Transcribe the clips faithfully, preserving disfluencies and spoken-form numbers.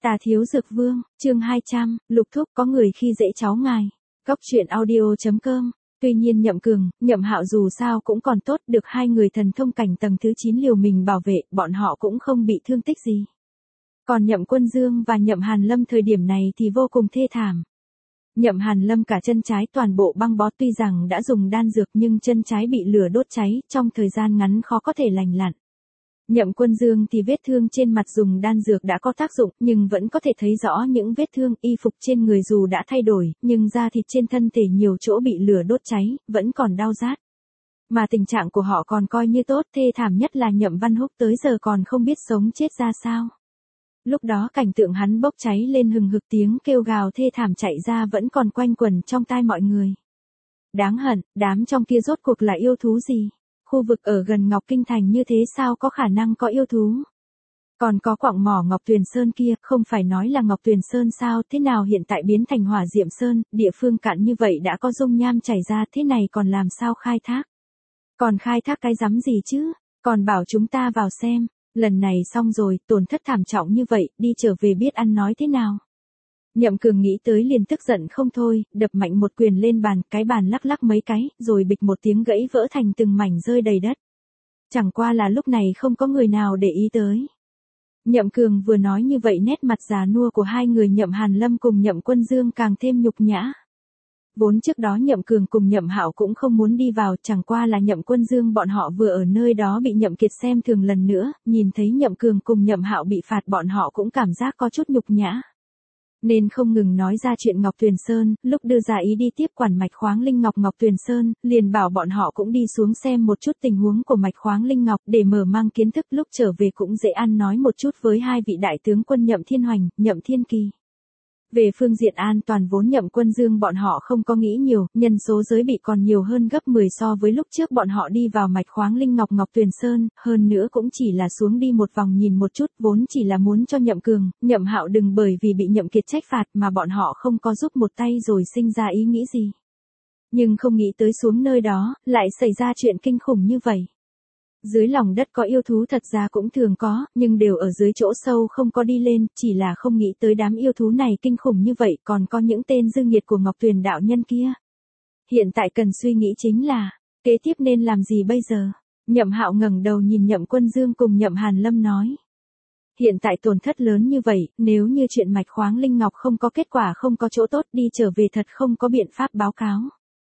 Tà Thiếu Dược Vương, chương hai trăm, Lục Thúc có người khi dễ cháu ngài. Góc truyện audio chấm com. Tuy nhiên Nhậm Cường, Nhậm Hạo dù sao cũng còn tốt, được hai người thần thông cảnh tầng thứ chín liều mình bảo vệ, bọn họ cũng không bị thương tích gì. Còn Nhậm Quân Dương và Nhậm Hàn Lâm thời điểm này thì vô cùng thê thảm. Nhậm Hàn Lâm cả chân trái toàn bộ băng bó, tuy rằng đã dùng đan dược nhưng chân trái bị lửa đốt cháy, trong thời gian ngắn khó có thể lành lặn. Nhậm Quân Dương thì vết thương trên mặt dùng đan dược đã có tác dụng, nhưng vẫn có thể thấy rõ những vết thương, y phục trên người dù đã thay đổi, nhưng da thịt trên thân thể nhiều chỗ bị lửa đốt cháy, vẫn còn đau rát. Mà tình trạng của họ còn coi như tốt, thê thảm nhất là Nhậm Văn Húc tới giờ còn không biết sống chết ra sao. Lúc đó cảnh tượng hắn bốc cháy lên hừng hực, tiếng kêu gào thê thảm chạy ra vẫn còn quanh quẩn trong tai mọi người. Đáng hận, đám trong kia rốt cuộc là yêu thú gì? Khu vực ở gần Ngọc Kinh Thành như thế sao có khả năng có yêu thú? Còn có quặng mỏ Ngọc Tuyền Sơn kia, không phải nói là Ngọc Tuyền Sơn sao, thế nào hiện tại biến thành Hỏa Diệm Sơn, địa phương cạn như vậy đã có dung nham chảy ra, thế này còn làm sao khai thác? Còn khai thác cái rắm gì chứ? Còn bảo chúng ta vào xem, lần này xong rồi, tổn thất thảm trọng như vậy, đi trở về biết ăn nói thế nào? Nhậm Cường nghĩ tới liền tức giận không thôi, đập mạnh một quyền lên bàn, cái bàn lắc lắc mấy cái, rồi bịch một tiếng gãy vỡ thành từng mảnh rơi đầy đất. Chẳng qua là lúc này không có người nào để ý tới. Nhậm Cường vừa nói như vậy, nét mặt già nua của hai người Nhậm Hàn Lâm cùng Nhậm Quân Dương càng thêm nhục nhã. Vốn trước đó Nhậm Cường cùng Nhậm Hạo cũng không muốn đi vào, chẳng qua là Nhậm Quân Dương bọn họ vừa ở nơi đó bị Nhậm Kiệt xem thường lần nữa, nhìn thấy Nhậm Cường cùng Nhậm Hạo bị phạt, bọn họ cũng cảm giác có chút nhục nhã. Nên không ngừng nói ra chuyện Ngọc Tuyền Sơn, lúc đưa ra ý đi tiếp quản mạch khoáng linh ngọc Ngọc Tuyền Sơn, liền bảo bọn họ cũng đi xuống xem một chút tình huống của mạch khoáng linh ngọc để mở mang kiến thức, lúc trở về cũng dễ ăn nói một chút với hai vị đại tướng quân Nhậm Thiên Hoành, Nhậm Thiên Kỳ. Về phương diện an toàn vốn Nhậm Quân Dương bọn họ không có nghĩ nhiều, nhân số giới bị còn nhiều hơn gấp mười so với lúc trước bọn họ đi vào mạch khoáng linh ngọc Ngọc Tuyền Sơn, hơn nữa cũng chỉ là xuống đi một vòng nhìn một chút, vốn chỉ là muốn cho Nhậm Cường, Nhậm Hạo đừng bởi vì bị Nhậm Kiệt trách phạt mà bọn họ không có giúp một tay rồi sinh ra ý nghĩ gì. Nhưng không nghĩ tới xuống nơi đó, lại xảy ra chuyện kinh khủng như vậy. Dưới lòng đất có yêu thú thật ra cũng thường có, nhưng đều ở dưới chỗ sâu không có đi lên, chỉ là không nghĩ tới đám yêu thú này kinh khủng như vậy, còn có những tên dư nghiệt của Ngọc Tuyền đạo nhân kia. Hiện tại cần suy nghĩ chính là, kế tiếp nên làm gì bây giờ? Nhậm Hạo ngẩng đầu nhìn Nhậm Quân Dương cùng Nhậm Hàn Lâm nói. Hiện tại tổn thất lớn như vậy, nếu như chuyện mạch khoáng linh ngọc không có kết quả, không có chỗ tốt, đi trở về thật không có biện pháp báo cáo.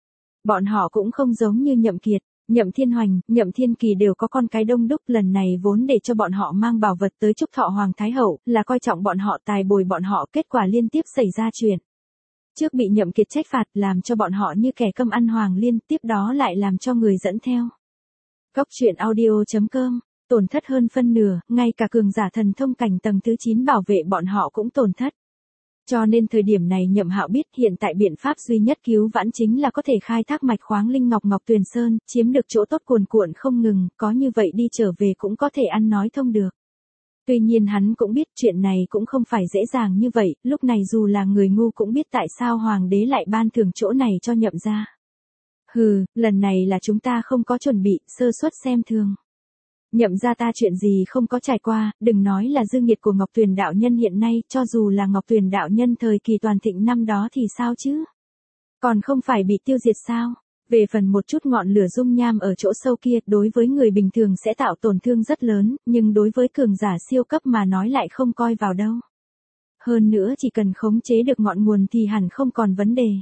Bọn họ cũng không giống như Nhậm Kiệt. Nhậm Thiên Hoành, Nhậm Thiên Kỳ đều có con cái đông đúc, lần này vốn để cho bọn họ mang bảo vật tới chúc thọ Hoàng Thái Hậu, là coi trọng bọn họ, tài bồi bọn họ, kết quả liên tiếp xảy ra chuyện. Trước bị Nhậm Kiệt trách phạt, làm cho bọn họ như kẻ câm ăn hoàng liên, tiếp đó lại làm cho người dẫn theo. Góc truyện audio chấm com, tổn thất hơn phân nửa, ngay cả cường giả thần thông cảnh tầng thứ chín bảo vệ bọn họ cũng tổn thất. Cho nên thời điểm này Nhậm Hạo biết hiện tại biện pháp duy nhất cứu vãn chính là có thể khai thác mạch khoáng linh ngọc Ngọc Tuyền Sơn, chiếm được chỗ tốt cuồn cuộn không ngừng, có như vậy đi trở về cũng có thể ăn nói thông được. Tuy nhiên hắn cũng biết chuyện này cũng không phải dễ dàng như vậy, lúc này dù là người ngu cũng biết tại sao Hoàng đế lại ban thưởng chỗ này cho Nhậm gia. Hừ, lần này là chúng ta không có chuẩn bị, sơ suất xem thường. Nhậm gia ta chuyện gì không có trải qua, đừng nói là dư nghiệt của Ngọc Tuyền đạo nhân hiện nay, cho dù là Ngọc Tuyền đạo nhân thời kỳ toàn thịnh năm đó thì sao chứ? Còn không phải bị tiêu diệt sao? Về phần một chút ngọn lửa dung nham ở chỗ sâu kia, đối với người bình thường sẽ tạo tổn thương rất lớn, nhưng đối với cường giả siêu cấp mà nói lại không coi vào đâu. Hơn nữa chỉ cần khống chế được ngọn nguồn thì hẳn không còn vấn đề.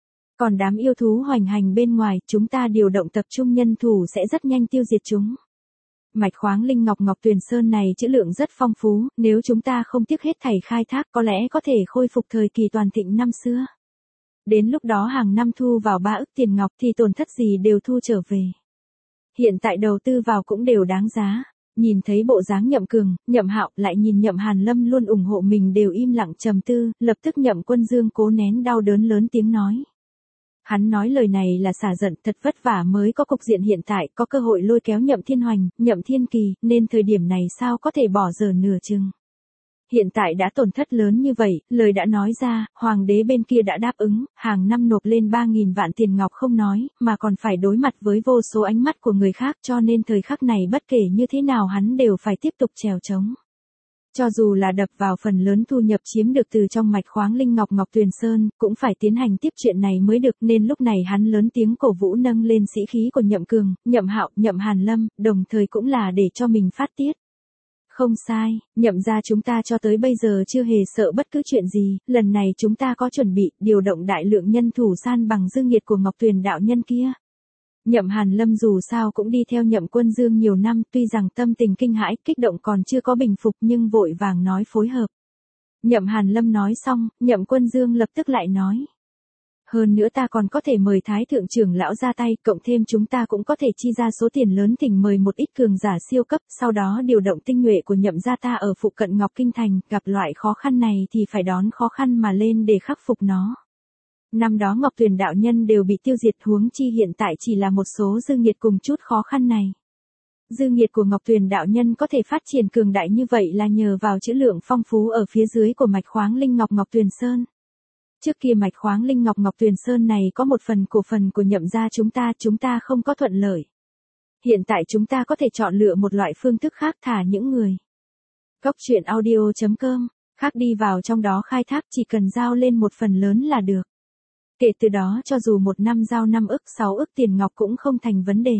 Còn đám yêu thú hoành hành bên ngoài, chúng ta điều động tập trung nhân thủ sẽ rất nhanh tiêu diệt chúng. Mạch khoáng linh ngọc Ngọc Tuyền Sơn này trữ lượng rất phong phú, nếu chúng ta không tiếc hết thảy khai thác có lẽ có thể khôi phục thời kỳ toàn thịnh năm xưa. Đến lúc đó hàng năm thu vào ba ức tiền ngọc thì tổn thất gì đều thu trở về. Hiện tại đầu tư vào cũng đều đáng giá. Nhìn thấy bộ dáng Nhậm Cường, Nhậm Hạo lại nhìn Nhậm Hàn Lâm luôn ủng hộ mình đều im lặng trầm tư, lập tức Nhậm Quân Dương cố nén đau đớn lớn tiếng nói. Hắn nói lời này là xả giận, thật vất vả mới có cục diện hiện tại, có cơ hội lôi kéo Nhậm Thiên Hoành, Nhậm Thiên Kỳ, nên thời điểm này sao có thể bỏ dở nửa chừng. Hiện tại đã tổn thất lớn như vậy, lời đã nói ra, Hoàng đế bên kia đã đáp ứng, hàng năm nộp lên ba nghìn vạn tiền ngọc không nói, mà còn phải đối mặt với vô số ánh mắt của người khác, cho nên thời khắc này bất kể như thế nào hắn đều phải tiếp tục trèo trống. Cho dù là đập vào phần lớn thu nhập chiếm được từ trong mạch khoáng Linh Ngọc Ngọc Tuyền Sơn, cũng phải tiến hành tiếp chuyện này mới được, nên lúc này hắn lớn tiếng cổ vũ nâng lên sĩ khí của Nhậm Cường, Nhậm Hạo, Nhậm Hàn Lâm, đồng thời cũng là để cho mình phát tiết. Không sai, Nhậm gia chúng ta cho tới bây giờ chưa hề sợ bất cứ chuyện gì, lần này chúng ta có chuẩn bị, điều động đại lượng nhân thủ san bằng dư nghiệt của Ngọc Tuyền đạo nhân kia. Nhậm Hàn Lâm dù sao cũng đi theo Nhậm Quân Dương nhiều năm, tuy rằng tâm tình kinh hãi, kích động còn chưa có bình phục nhưng vội vàng nói phối hợp. Nhậm Hàn Lâm nói xong, Nhậm Quân Dương lập tức lại nói. Hơn nữa ta còn có thể mời Thái Thượng trưởng lão ra tay, cộng thêm chúng ta cũng có thể chi ra số tiền lớn thỉnh mời một ít cường giả siêu cấp, sau đó điều động tinh nhuệ của Nhậm gia ta ở phụ cận Ngọc Kinh Thành, gặp loại khó khăn này thì phải đón khó khăn mà lên để khắc phục nó. Năm đó Ngọc Tuyền đạo nhân đều bị tiêu diệt, huống chi hiện tại chỉ là một số dư nghiệt cùng chút khó khăn này. Dư nghiệt của Ngọc Tuyền đạo nhân có thể phát triển cường đại như vậy là nhờ vào trữ lượng phong phú ở phía dưới của mạch khoáng Linh Ngọc Ngọc Tuyền Sơn. Trước kia mạch khoáng Linh Ngọc Ngọc Tuyền Sơn này có một phần cổ phần của Nhậm gia chúng ta, chúng ta không có thuận lợi. Hiện tại chúng ta có thể chọn lựa một loại phương thức khác, thả những người. Góc truyện audio chấm com, khác đi vào trong đó khai thác, chỉ cần giao lên một phần lớn là được. Kể từ đó cho dù một năm giao năm ức sáu ức tiền ngọc cũng không thành vấn đề.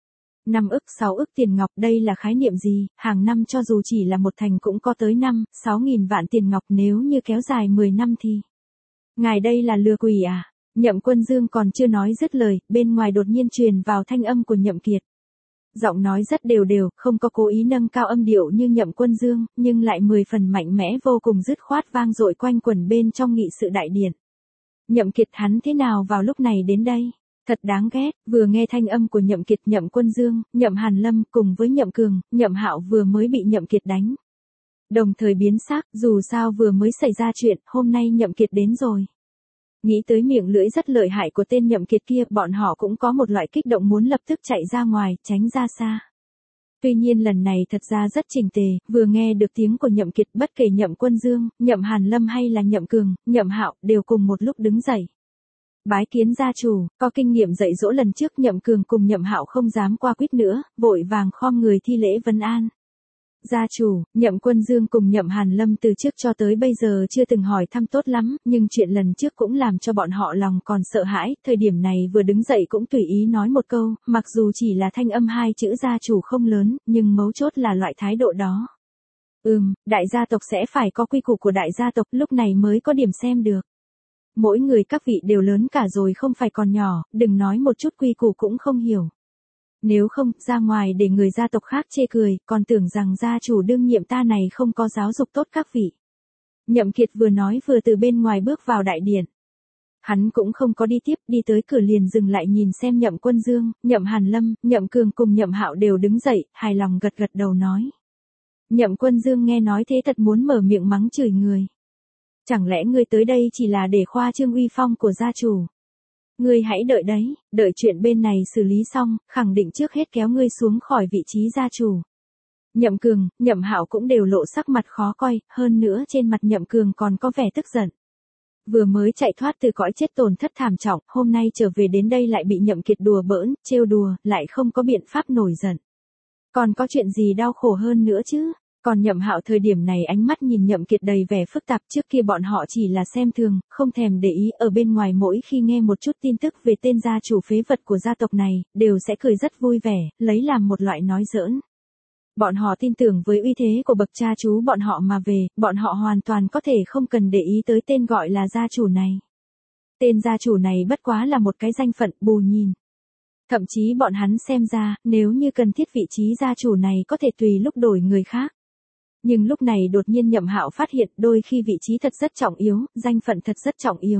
năm ức sáu ức tiền ngọc đây là khái niệm gì, hàng năm cho dù chỉ là một thành cũng có tới năm, sáu nghìn vạn tiền ngọc, nếu như kéo dài mười năm thì. Ngài đây là lừa quỷ à? Nhậm Quân Dương còn chưa nói dứt lời, bên ngoài đột nhiên truyền vào thanh âm của Nhậm Kiệt. Giọng nói rất đều đều, không có cố ý nâng cao âm điệu như Nhậm Quân Dương, nhưng lại mười phần mạnh mẽ vô cùng dứt khoát vang dội quanh quẩn bên trong nghị sự đại điện. Nhậm Kiệt hắn thế nào vào lúc này đến đây? Thật đáng ghét, vừa nghe thanh âm của Nhậm Kiệt, Nhậm Quân Dương, Nhậm Hàn Lâm cùng với Nhậm Cường, Nhậm Hạo vừa mới bị Nhậm Kiệt đánh. Đồng thời biến sắc, dù sao vừa mới xảy ra chuyện, hôm nay Nhậm Kiệt đến rồi. Nghĩ tới miệng lưỡi rất lợi hại của tên Nhậm Kiệt kia, bọn họ cũng có một loại kích động muốn lập tức chạy ra ngoài, tránh ra xa. Tuy nhiên lần này thật ra rất chỉnh tề, vừa nghe được tiếng của Nhậm Kiệt, bất kể Nhậm Quân Dương, Nhậm Hàn Lâm hay là Nhậm Cường, Nhậm Hạo đều cùng một lúc đứng dậy. Bái kiến gia chủ, có kinh nghiệm dạy dỗ lần trước Nhậm Cường cùng Nhậm Hạo không dám qua quýt nữa, vội vàng khom người thi lễ vân an. Gia chủ, Nhậm Quân Dương cùng Nhậm Hàn Lâm từ trước cho tới bây giờ chưa từng hỏi thăm tốt lắm, nhưng chuyện lần trước cũng làm cho bọn họ lòng còn sợ hãi, thời điểm này vừa đứng dậy cũng tùy ý nói một câu, mặc dù chỉ là thanh âm hai chữ gia chủ không lớn, nhưng mấu chốt là loại thái độ đó. Ừm, đại gia tộc sẽ phải có quy củ của đại gia tộc, lúc này mới có điểm xem được. Mỗi người các vị đều lớn cả rồi không phải còn nhỏ, đừng nói một chút quy củ cũng không hiểu. Nếu không, ra ngoài để người gia tộc khác chê cười, còn tưởng rằng gia chủ đương nhiệm ta này không có giáo dục tốt các vị. Nhậm Kiệt vừa nói vừa từ bên ngoài bước vào đại điện. Hắn cũng không có đi tiếp, đi tới cửa liền dừng lại nhìn xem Nhậm Quân Dương, Nhậm Hàn Lâm, Nhậm Cường cùng Nhậm Hạo đều đứng dậy, hài lòng gật gật đầu nói. Nhậm Quân Dương nghe nói thế thật muốn mở miệng mắng chửi người. Chẳng lẽ ngươi tới đây chỉ là để khoa trương uy phong của gia chủ? Ngươi hãy đợi đấy, đợi chuyện bên này xử lý xong, khẳng định trước hết kéo ngươi xuống khỏi vị trí gia chủ. Nhậm Cường, Nhậm Hạo cũng đều lộ sắc mặt khó coi, hơn nữa trên mặt Nhậm Cường còn có vẻ tức giận. Vừa mới chạy thoát từ cõi chết tổn thất thảm trọng, hôm nay trở về đến đây lại bị Nhậm Kiệt đùa bỡn, trêu đùa, lại không có biện pháp nổi giận. Còn có chuyện gì đau khổ hơn nữa chứ? Còn Nhậm Hạo thời điểm này ánh mắt nhìn Nhậm Kiệt đầy vẻ phức tạp, trước kia bọn họ chỉ là xem thường, không thèm để ý, ở bên ngoài mỗi khi nghe một chút tin tức về tên gia chủ phế vật của gia tộc này, đều sẽ cười rất vui vẻ, lấy làm một loại nói giỡn. Bọn họ tin tưởng với uy thế của bậc cha chú bọn họ mà về, bọn họ hoàn toàn có thể không cần để ý tới tên gọi là gia chủ này. Tên gia chủ này bất quá là một cái danh phận bù nhìn. Thậm chí bọn hắn xem ra, nếu như cần thiết vị trí gia chủ này có thể tùy lúc đổi người khác. Nhưng lúc này đột nhiên Nhậm Hạo phát hiện đôi khi vị trí thật rất trọng yếu, danh phận thật rất trọng yếu.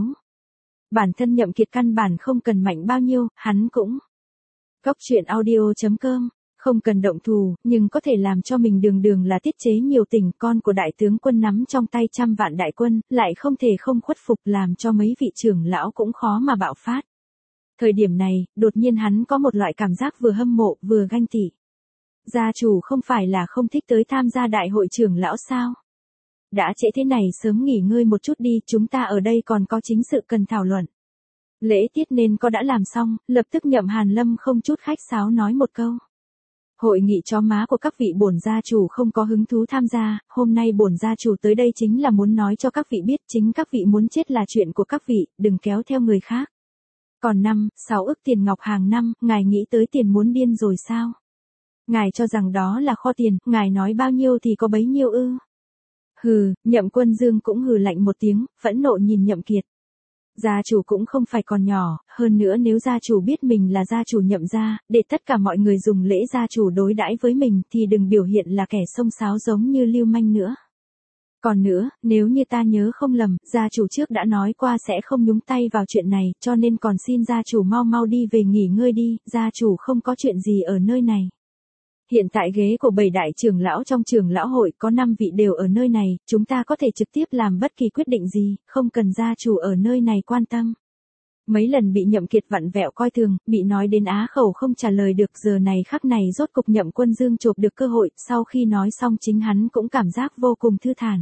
Bản thân Nhậm Kiệt căn bản không cần mạnh bao nhiêu, hắn cũng. Góc truyện audio chấm com, không cần động thủ, nhưng có thể làm cho mình đường đường là tiết chế nhiều tình, con của đại tướng quân nắm trong tay trăm vạn đại quân, lại không thể không khuất phục, làm cho mấy vị trưởng lão cũng khó mà bạo phát. Thời điểm này, đột nhiên hắn có một loại cảm giác vừa hâm mộ, vừa ganh tị. Gia chủ không phải là không thích tới tham gia đại hội trưởng lão sao? Đã trễ thế này sớm nghỉ ngơi một chút đi, chúng ta ở đây còn có chính sự cần thảo luận. Lễ tiết nên có đã làm xong, lập tức Nhậm Hàn Lâm không chút khách sáo nói một câu. Hội nghị chó má của các vị bổn gia chủ không có hứng thú tham gia, hôm nay bổn gia chủ tới đây chính là muốn nói cho các vị biết chính các vị muốn chết là chuyện của các vị, đừng kéo theo người khác. Còn năm, sáu ức tiền ngọc hàng năm, ngài nghĩ tới tiền muốn điên rồi sao? Ngài cho rằng đó là kho tiền, ngài nói bao nhiêu thì có bấy nhiêu ư? Hừ, Nhậm Quân Dương cũng hừ lạnh một tiếng, phẫn nộ nhìn Nhậm Kiệt. Gia chủ cũng không phải còn nhỏ, hơn nữa nếu gia chủ biết mình là gia chủ Nhậm gia, để tất cả mọi người dùng lễ gia chủ đối đãi với mình thì đừng biểu hiện là kẻ xông xáo giống như lưu manh nữa. Còn nữa, nếu như ta nhớ không lầm, gia chủ trước đã nói qua sẽ không nhúng tay vào chuyện này, cho nên còn xin gia chủ mau mau đi về nghỉ ngơi đi, gia chủ không có chuyện gì ở nơi này. Hiện tại ghế của bảy đại trưởng lão trong trưởng lão hội có năm vị đều ở nơi này, chúng ta có thể trực tiếp làm bất kỳ quyết định gì, không cần gia chủ ở nơi này quan tâm. Mấy lần bị Nhậm Kiệt vặn vẹo coi thường, bị nói đến á khẩu không trả lời được, giờ này khắc này rốt cục Nhậm Quân Dương chộp được cơ hội, sau khi nói xong chính hắn cũng cảm giác vô cùng thư thản.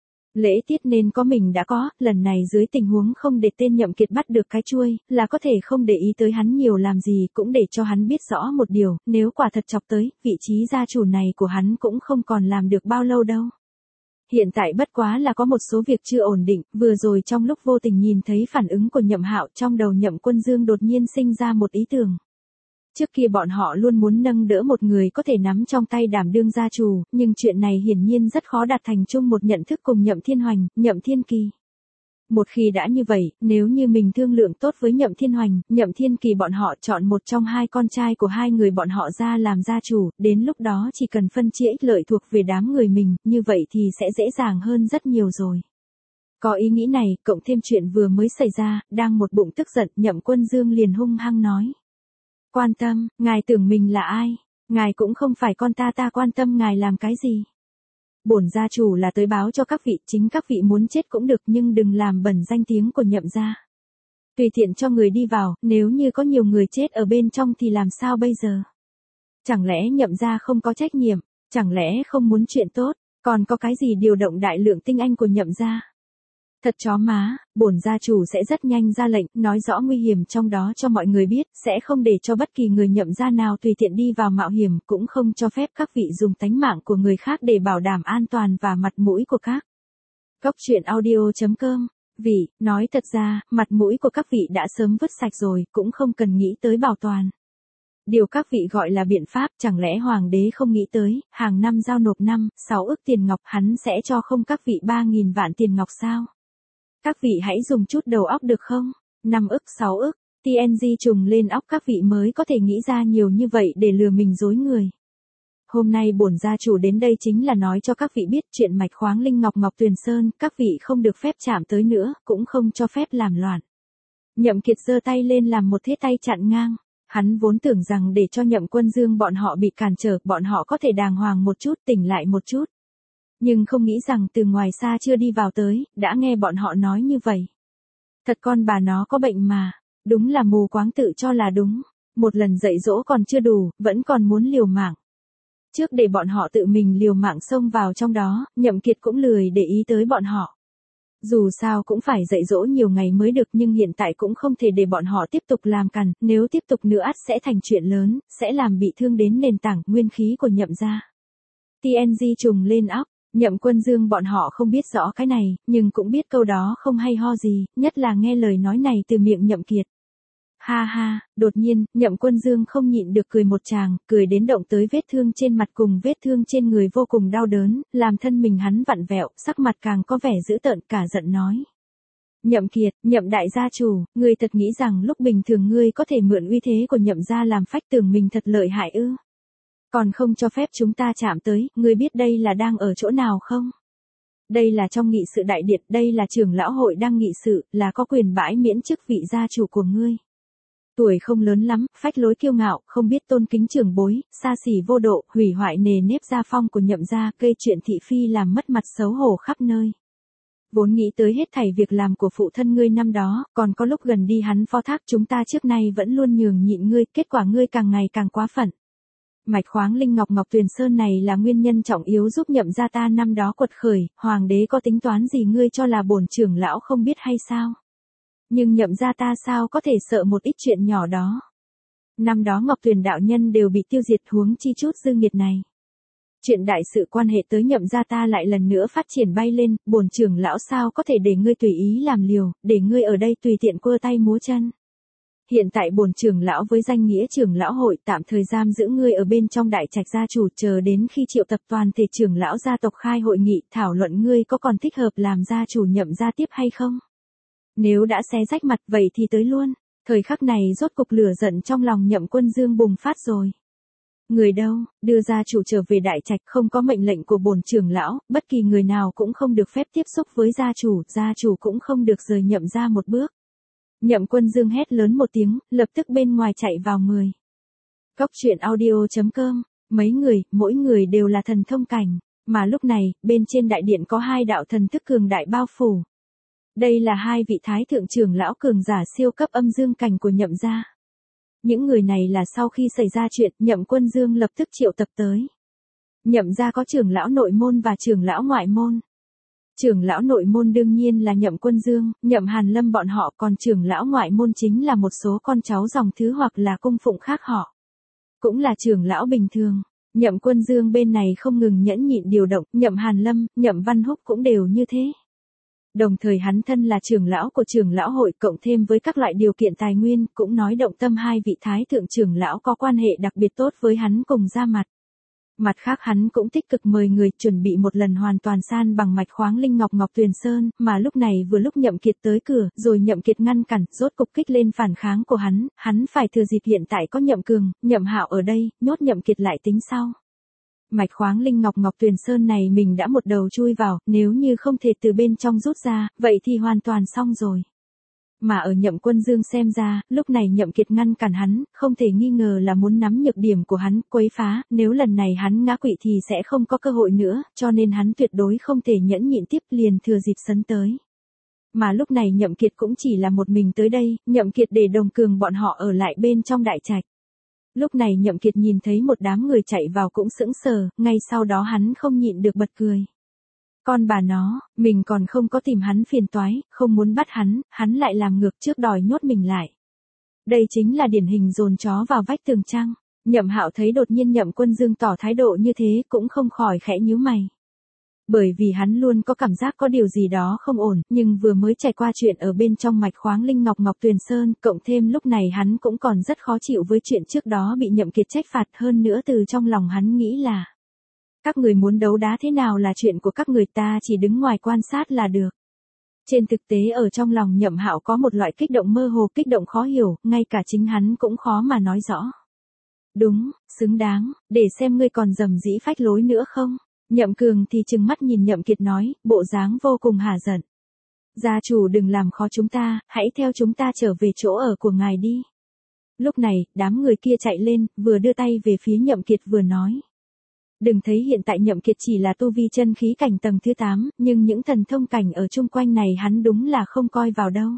Lễ tiết nên có mình đã có, lần này dưới tình huống không để tên Nhậm Kiệt bắt được cái chuôi, là có thể không để ý tới hắn nhiều làm gì, cũng để cho hắn biết rõ một điều, nếu quả thật chọc tới, vị trí gia chủ này của hắn cũng không còn làm được bao lâu đâu. Hiện tại bất quá là có một số việc chưa ổn định, vừa rồi trong lúc vô tình nhìn thấy phản ứng của Nhậm Hạo, trong đầu Nhậm Quân Dương đột nhiên sinh ra một ý tưởng. Trước kia bọn họ luôn muốn nâng đỡ một người có thể nắm trong tay đảm đương gia chủ, nhưng chuyện này hiển nhiên rất khó đạt thành chung một nhận thức cùng Nhậm Thiên Hoành, Nhậm Thiên Kỳ. Một khi đã như vậy, nếu như mình thương lượng tốt với Nhậm Thiên Hoành, Nhậm Thiên Kỳ bọn họ chọn một trong hai con trai của hai người bọn họ ra làm gia chủ, đến lúc đó chỉ cần phân chia ích lợi thuộc về đám người mình, như vậy thì sẽ dễ dàng hơn rất nhiều rồi. Có ý nghĩ này, cộng thêm chuyện vừa mới xảy ra, đang một bụng tức giận, Nhậm Quân Dương liền hung hăng nói. Quan tâm, ngài tưởng mình là ai? Ngài cũng không phải con ta, ta quan tâm ngài làm cái gì? Bổn gia chủ là tới báo cho các vị, chính các vị muốn chết cũng được nhưng đừng làm bẩn danh tiếng của Nhậm gia. Tùy tiện cho người đi vào, nếu như có nhiều người chết ở bên trong thì làm sao bây giờ? Chẳng lẽ Nhậm gia không có trách nhiệm, chẳng lẽ không muốn chuyện tốt, còn có cái gì điều động đại lượng tinh anh của Nhậm gia? Thật chó má, bổn gia chủ sẽ rất nhanh ra lệnh, nói rõ nguy hiểm trong đó cho mọi người biết, sẽ không để cho bất kỳ người Nhậm gia nào tùy tiện đi vào mạo hiểm, cũng không cho phép các vị dùng tánh mạng của người khác để bảo đảm an toàn và mặt mũi của các. Góc truyện audio chấm com. Vị, nói thật ra, mặt mũi của các vị đã sớm vứt sạch rồi, cũng không cần nghĩ tới bảo toàn. Điều các vị gọi là biện pháp, chẳng lẽ hoàng đế không nghĩ tới, hàng năm giao nộp năm, sáu ức tiền ngọc, hắn sẽ cho không các vị ba nghìn vạn tiền ngọc sao? Các vị hãy dùng chút đầu óc được không? năm ức, sáu ức, tê en giê trùng lên óc các vị mới có thể nghĩ ra nhiều như vậy để lừa mình dối người. Hôm nay bổn gia chủ đến đây chính là nói cho các vị biết chuyện mạch khoáng linh ngọc Ngọc Tuyền Sơn, các vị không được phép chạm tới nữa, cũng không cho phép làm loạn. Nhậm Kiệt giơ tay lên làm một thế tay chặn ngang. Hắn vốn tưởng rằng để cho Nhậm Quân Dương bọn họ bị cản trở, bọn họ có thể đàng hoàng một chút, tỉnh lại một chút. Nhưng không nghĩ rằng từ ngoài xa chưa đi vào tới, đã nghe bọn họ nói như vậy. Thật con bà nó có bệnh mà, đúng là mù quáng tự cho là đúng. Một lần dạy dỗ còn chưa đủ, vẫn còn muốn liều mạng. Trước để bọn họ tự mình liều mạng xông vào trong đó, Nhậm Kiệt cũng lười để ý tới bọn họ. Dù sao cũng phải dạy dỗ nhiều ngày mới được nhưng hiện tại cũng không thể để bọn họ tiếp tục làm cằn, nếu tiếp tục nữa ắt sẽ thành chuyện lớn, sẽ làm bị thương đến nền tảng nguyên khí của Nhậm gia. tê en giê trùng lên óc. Nhậm Quân Dương bọn họ không biết rõ cái này, nhưng cũng biết câu đó không hay ho gì, nhất là nghe lời nói này từ miệng Nhậm Kiệt. Ha ha, đột nhiên, Nhậm Quân Dương không nhịn được cười một tràng, cười đến động tới vết thương trên mặt cùng vết thương trên người vô cùng đau đớn, làm thân mình hắn vặn vẹo, sắc mặt càng có vẻ dữ tợn, cả giận nói. Nhậm Kiệt, Nhậm đại gia chủ, ngươi thật nghĩ rằng lúc bình thường ngươi có thể mượn uy thế của Nhậm gia làm phách tưởng mình thật lợi hại ư? Còn không cho phép chúng ta chạm tới, ngươi biết đây là đang ở chỗ nào không? Đây là trong nghị sự đại điện, đây là trưởng lão hội đang nghị sự, là có quyền bãi miễn chức vị gia chủ của ngươi. Tuổi không lớn lắm, phách lối kiêu ngạo, không biết tôn kính trưởng bối, xa xỉ vô độ, hủy hoại nề nếp gia phong của Nhậm gia, gây chuyện thị phi làm mất mặt xấu hổ khắp nơi. Vốn nghĩ tới hết thảy việc làm của phụ thân ngươi năm đó, còn có lúc gần đi hắn phó thác chúng ta trước nay vẫn luôn nhường nhịn ngươi, kết quả ngươi càng ngày càng quá phận. Mạch khoáng linh ngọc Ngọc Tuyền Sơn này là nguyên nhân trọng yếu giúp Nhậm gia ta năm đó quật khởi, hoàng đế có tính toán gì ngươi cho là bổn trưởng lão không biết hay sao? Nhưng Nhậm gia ta sao có thể sợ một ít chuyện nhỏ đó? Năm đó Ngọc Tuyền đạo nhân đều bị tiêu diệt, huống chi chút dư nghiệt này. Chuyện đại sự quan hệ tới Nhậm gia ta lại lần nữa phát triển bay lên, bổn trưởng lão sao có thể để ngươi tùy ý làm liều, để ngươi ở đây tùy tiện quơ tay múa chân. Hiện tại bổn trưởng lão với danh nghĩa trưởng lão hội tạm thời giam giữ ngươi ở bên trong đại trạch gia chủ, chờ đến khi triệu tập toàn thể trưởng lão gia tộc khai hội nghị thảo luận ngươi có còn thích hợp làm gia chủ Nhậm gia tiếp hay không. Nếu đã xé rách mặt vậy thì tới luôn. Thời khắc này rốt cục lửa giận trong lòng Nhậm Quân Dương bùng phát rồi. Người đâu, đưa gia chủ trở về đại trạch, không có mệnh lệnh của bổn trưởng lão, bất kỳ người nào cũng không được phép tiếp xúc với gia chủ, gia chủ cũng không được rời Nhậm gia một bước. Nhậm Quân Dương hét lớn một tiếng, lập tức bên ngoài chạy vào người. Cốc truyện audio chấm com, mấy người, mỗi người đều là thần thông cảnh, mà lúc này, bên trên đại điện có hai đạo thần thức cường đại bao phủ. Đây là hai vị thái thượng trưởng lão cường giả siêu cấp âm dương cảnh của Nhậm gia. Những người này là sau khi xảy ra chuyện, Nhậm Quân Dương lập tức triệu tập tới. Nhậm gia có trưởng lão nội môn và trưởng lão ngoại môn. Trưởng lão nội môn đương nhiên là Nhậm Quân Dương, Nhậm Hàn Lâm bọn họ, còn trưởng lão ngoại môn chính là một số con cháu dòng thứ hoặc là cung phụng khác họ. Cũng là trưởng lão bình thường. Nhậm Quân Dương bên này không ngừng nhẫn nhịn điều động, Nhậm Hàn Lâm, Nhậm Văn Húc cũng đều như thế. Đồng thời hắn thân là trưởng lão của trưởng lão hội, cộng thêm với các loại điều kiện tài nguyên, cũng nói động tâm hai vị thái thượng trưởng lão có quan hệ đặc biệt tốt với hắn cùng ra mặt. Mặt khác hắn cũng tích cực mời người chuẩn bị một lần hoàn toàn san bằng mạch khoáng linh ngọc Ngọc Tuyền Sơn, mà lúc này vừa lúc Nhậm Kiệt tới cửa, rồi Nhậm Kiệt ngăn cản, rốt cục kích lên phản kháng của hắn, hắn phải thừa dịp hiện tại có Nhậm Cường, Nhậm Hạo ở đây, nhốt Nhậm Kiệt lại tính sau. Mạch khoáng linh ngọc Ngọc Tuyền Sơn này mình đã một đầu chui vào, nếu như không thể từ bên trong rút ra, vậy thì hoàn toàn xong rồi. Mà ở Nhậm Quân Dương xem ra, lúc này Nhậm Kiệt ngăn cản hắn, không thể nghi ngờ là muốn nắm nhược điểm của hắn, quấy phá, nếu lần này hắn ngã quỵ thì sẽ không có cơ hội nữa, cho nên hắn tuyệt đối không thể nhẫn nhịn tiếp, liền thừa dịp sấn tới. Mà lúc này Nhậm Kiệt cũng chỉ là một mình tới đây, Nhậm Kiệt để Đồng Cường bọn họ ở lại bên trong đại trạch. Lúc này Nhậm Kiệt nhìn thấy một đám người chạy vào cũng sững sờ, ngay sau đó hắn không nhịn được bật cười. Con bà nó, mình còn không có tìm hắn phiền toái, không muốn bắt hắn, hắn lại làm ngược trước đòi nhốt mình lại. Đây chính là điển hình dồn chó vào vách tường trăng. Nhậm Hạo thấy đột nhiên Nhậm Quân Dương tỏ thái độ như thế cũng không khỏi khẽ nhíu mày. Bởi vì hắn luôn có cảm giác có điều gì đó không ổn, nhưng vừa mới trải qua chuyện ở bên trong mạch khoáng linh ngọc Ngọc Tuyền Sơn, cộng thêm lúc này hắn cũng còn rất khó chịu với chuyện trước đó bị Nhậm Kiệt trách phạt, hơn nữa từ trong lòng hắn nghĩ là các người muốn đấu đá thế nào là chuyện của các người, ta chỉ đứng ngoài quan sát là được. Trên thực tế ở trong lòng Nhậm Hạo có một loại kích động mơ hồ, kích động khó hiểu, ngay cả chính hắn cũng khó mà nói rõ. Đúng, xứng đáng, để xem ngươi còn dầm dĩ phách lối nữa không. Nhậm Cường thì trừng mắt nhìn Nhậm Kiệt nói, bộ dáng vô cùng hả giận. Gia chủ đừng làm khó chúng ta, hãy theo chúng ta trở về chỗ ở của ngài đi. Lúc này, đám người kia chạy lên, vừa đưa tay về phía Nhậm Kiệt vừa nói. Đừng thấy hiện tại Nhậm Kiệt chỉ là tu vi chân khí cảnh tầng thứ tám, nhưng những thần thông cảnh ở chung quanh này hắn đúng là không coi vào đâu.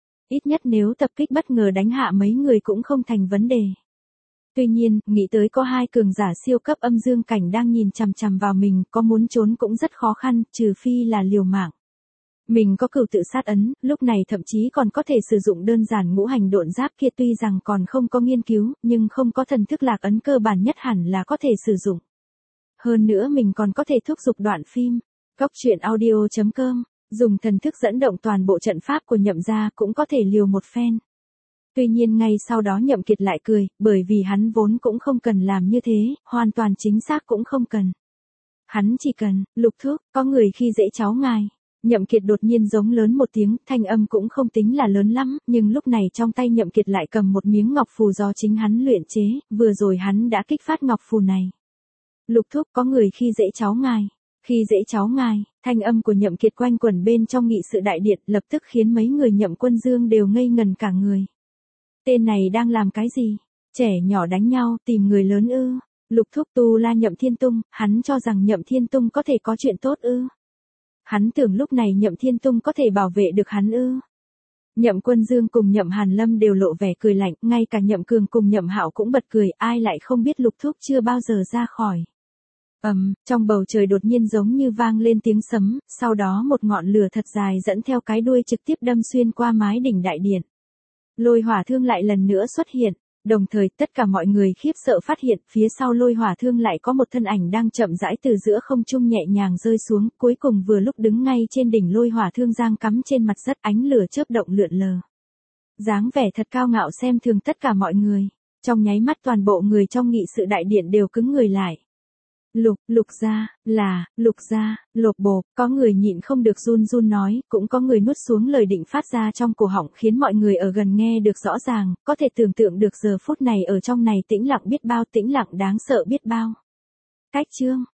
Ít nhất nếu tập kích bất ngờ đánh hạ mấy người cũng không thành vấn đề. Tuy nhiên, nghĩ tới có hai cường giả siêu cấp âm dương cảnh đang nhìn chằm chằm vào mình, có muốn trốn cũng rất khó khăn, trừ phi là liều mạng. Mình có cửu tự sát ấn, lúc này thậm chí còn có thể sử dụng đơn giản ngũ hành độn giáp kia, tuy rằng còn không có nghiên cứu, nhưng không có thần thức lạc ấn cơ bản nhất hẳn là có thể sử dụng. Hơn nữa mình còn có thể thúc giục đoạn phim. Cốc truyện audio chấm com, dùng thần thức dẫn động toàn bộ trận pháp của Nhậm gia cũng có thể liều một phen. Tuy nhiên ngay sau đó Nhậm Kiệt lại cười, bởi vì hắn vốn cũng không cần làm như thế, hoàn toàn chính xác cũng không cần. Hắn chỉ cần, Lục Thúc, có người khi dễ cháu ngài. Nhậm Kiệt đột nhiên giống lớn một tiếng, thanh âm cũng không tính là lớn lắm, nhưng lúc này trong tay Nhậm Kiệt lại cầm một miếng ngọc phù do chính hắn luyện chế, vừa rồi hắn đã kích phát ngọc phù này. Lục Thúc, có người khi dễ cháu ngài. Khi dễ cháu ngài, thanh âm của Nhậm Kiệt quanh quẩn bên trong nghị sự đại điện, lập tức khiến mấy người Nhậm Quân Dương đều ngây ngần cả người. Tên này đang làm cái gì? Trẻ nhỏ đánh nhau, tìm người lớn ư? Lục Thúc tu la Nhậm Thiên Tung, hắn cho rằng Nhậm Thiên Tung có thể có chuyện tốt ư? Hắn tưởng lúc này Nhậm Thiên Tung có thể bảo vệ được hắn ư? Nhậm Quân Dương cùng Nhậm Hàn Lâm đều lộ vẻ cười lạnh, ngay cả Nhậm Cường cùng Nhậm Hạo cũng bật cười, ai lại không biết Lục Thúc chưa bao giờ ra khỏi. Ầm, um, trong bầu trời đột nhiên giống như vang lên tiếng sấm, sau đó một ngọn lửa thật dài dẫn theo cái đuôi trực tiếp đâm xuyên qua mái đỉnh đại điện. Lôi hỏa thương lại lần nữa xuất hiện, Đồng thời tất cả mọi người khiếp sợ phát hiện phía sau lôi hỏa thương lại có một thân ảnh đang chậm rãi từ giữa không trung nhẹ nhàng rơi xuống, cuối cùng vừa lúc đứng ngay trên đỉnh lôi hỏa thương giang cắm trên mặt đất, ánh lửa chớp động lượn lờ. Dáng vẻ thật cao ngạo xem thường tất cả mọi người. Trong nháy mắt toàn bộ người trong nghị sự đại điện đều cứng người lại. Lục, lục gia, là, lục gia, lột bột, có người nhịn không được run run nói, cũng có người nuốt xuống lời định phát ra trong cổ họng khiến mọi người ở gần nghe được rõ ràng, có thể tưởng tượng được giờ phút này ở trong này tĩnh lặng biết bao, tĩnh lặng đáng sợ biết bao. Cách chương.